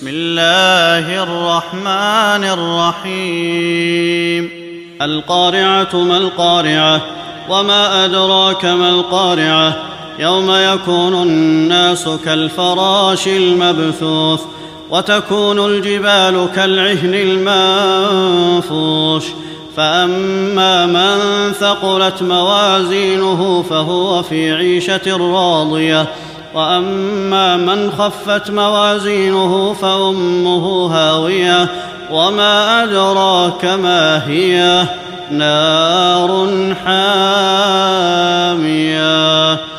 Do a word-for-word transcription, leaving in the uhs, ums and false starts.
بسم الله الرحمن الرحيم القارعة ما القارعة وما أدراك ما القارعة يوم يكون الناس كالفراش المبثوث وتكون الجبال كالعهن المنفوش فأما من ثقلت موازينه فهو في عيشة راضية وأما من خفت موازينه فأمه هاوية وما أدراك ما هي نار حامية